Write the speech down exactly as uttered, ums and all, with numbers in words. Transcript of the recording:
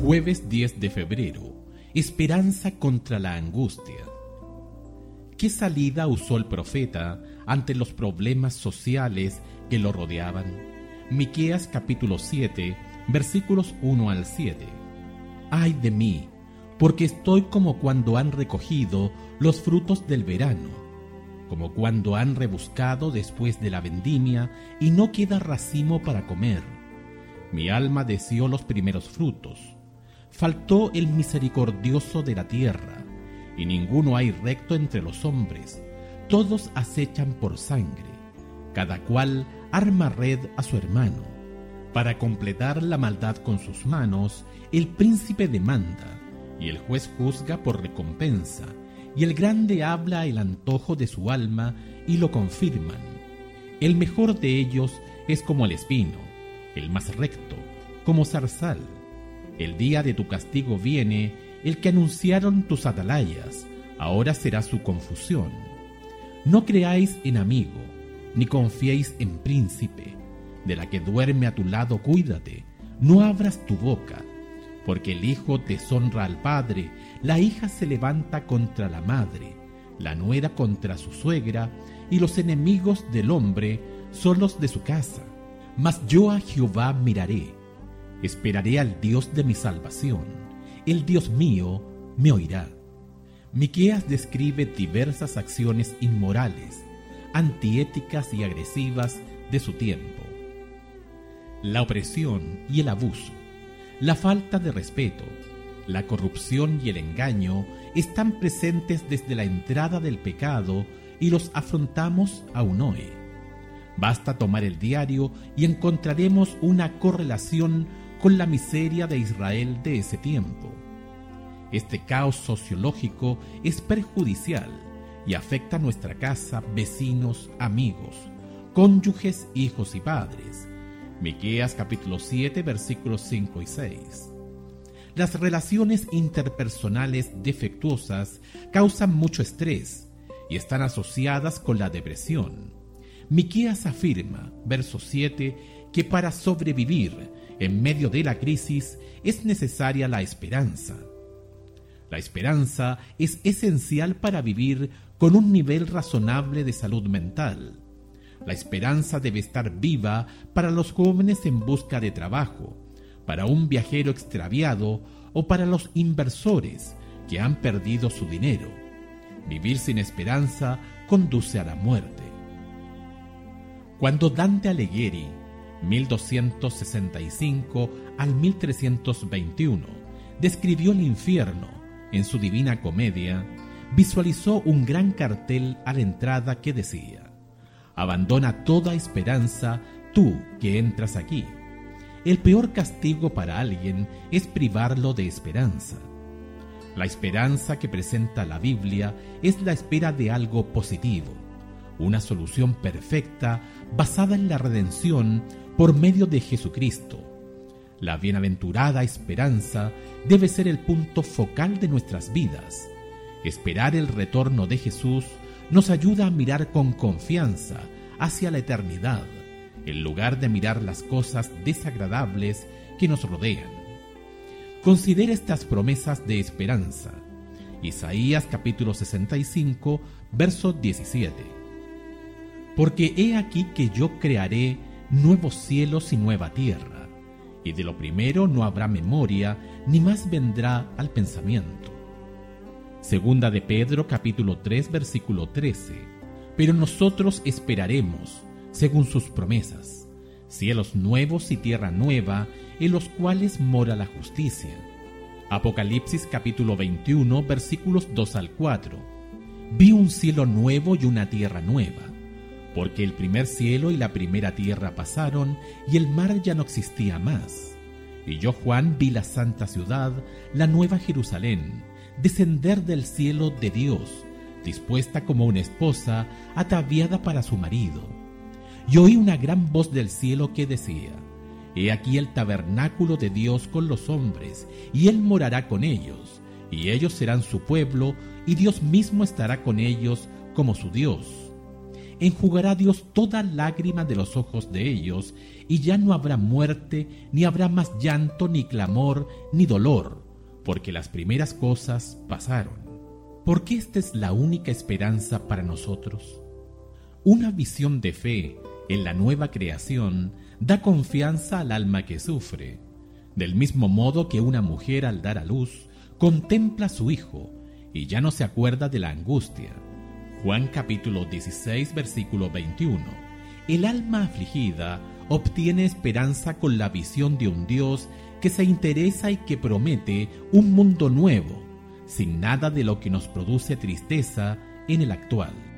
Jueves diez de febrero. Esperanza contra la angustia. ¿Qué salida usó el profeta ante los problemas sociales que lo rodeaban? Miqueas capítulo siete, versículos uno al siete. Ay de mí, porque estoy como cuando han recogido los frutos del verano, como cuando han rebuscado después de la vendimia y no queda racimo para comer. Mi alma deseó los primeros frutos. Faltó el misericordioso de la tierra, y ninguno hay recto entre los hombres. Todos acechan por sangre, cada cual arma red a su hermano. Para completar la maldad con sus manos, el príncipe demanda, y el juez juzga por recompensa, y el grande habla el antojo de su alma, y lo confirman. El mejor de ellos es como el espino, el más recto, como zarzal. El día de tu castigo viene, el que anunciaron tus atalayas, ahora será su confusión. No creáis en amigo, ni confiéis en príncipe. De la que duerme a tu lado cuídate, no abras tu boca, porque el hijo deshonra al padre, la hija se levanta contra la madre, la nuera contra su suegra, y los enemigos del hombre son los de su casa. Mas yo a Jehová miraré, esperaré al Dios de mi salvación, el Dios mío me oirá. Miqueas describe diversas acciones inmorales, antiéticas y agresivas de su tiempo. La opresión y el abuso, la falta de respeto, la corrupción y el engaño están presentes desde la entrada del pecado y los afrontamos aún hoy. Basta tomar el diario y encontraremos una correlación con la miseria de Israel de ese tiempo. Este caos sociológico es perjudicial y afecta a nuestra casa, vecinos, amigos, cónyuges, hijos y padres. Miqueas capítulo siete, versículos cinco y seis. Las relaciones interpersonales defectuosas causan mucho estrés y están asociadas con la depresión. Miqueas afirma, verso siete, que para sobrevivir en medio de la crisis es necesaria la esperanza. La esperanza es esencial para vivir con un nivel razonable de salud mental. La esperanza debe estar viva para los jóvenes en busca de trabajo, para un viajero extraviado o para los inversores que han perdido su dinero. Vivir sin esperanza conduce a la muerte. Cuando Dante Alighieri, mil doscientos sesenta y cinco al mil trescientos veintiuno, describió el infierno en su Divina Comedia, visualizó un gran cartel a la entrada que decía: abandona toda esperanza, tú que entras aquí. El peor castigo para alguien es privarlo de esperanza. La esperanza que presenta la Biblia es la espera de algo positivo, una solución perfecta basada en la redención por medio de Jesucristo. La bienaventurada esperanza debe ser el punto focal de nuestras vidas. Esperar el retorno de Jesús nos ayuda a mirar con confianza hacia la eternidad, en lugar de mirar las cosas desagradables que nos rodean. Considera estas promesas de esperanza. Isaías capítulo sesenta y cinco, verso diecisiete. Porque he aquí que yo crearé nuevos cielos y nueva tierra, y de lo primero no habrá memoria, ni más vendrá al pensamiento. Segunda de Pedro capítulo tres, versículo trece. Pero nosotros esperaremos, según sus promesas, cielos nuevos y tierra nueva, en los cuales mora la justicia. Apocalipsis capítulo veintiuno, versículos dos al cuatro. Vi un cielo nuevo y una tierra nueva, porque el primer cielo y la primera tierra pasaron, y el mar ya no existía más. Y yo, Juan, vi la santa ciudad, la nueva Jerusalén, descender del cielo de Dios, dispuesta como una esposa, ataviada para su marido. Y oí una gran voz del cielo que decía: He aquí el tabernáculo de Dios con los hombres, y Él morará con ellos, y ellos serán su pueblo, y Dios mismo estará con ellos como su Dios. enjugará Dios toda lágrima de los ojos de ellos, y ya no habrá muerte, ni habrá más llanto, ni clamor, ni dolor, porque las primeras cosas pasaron. Porque esta es la única esperanza para nosotros. Una visión de fe en la nueva creación da confianza al alma que sufre, del mismo modo que una mujer al dar a luz contempla a su hijo y ya no se acuerda de la angustia. Juan capítulo dieciséis, versículo veintiuno. El alma afligida obtiene esperanza con la visión de un Dios que se interesa y que promete un mundo nuevo, sin nada de lo que nos produce tristeza en el actual.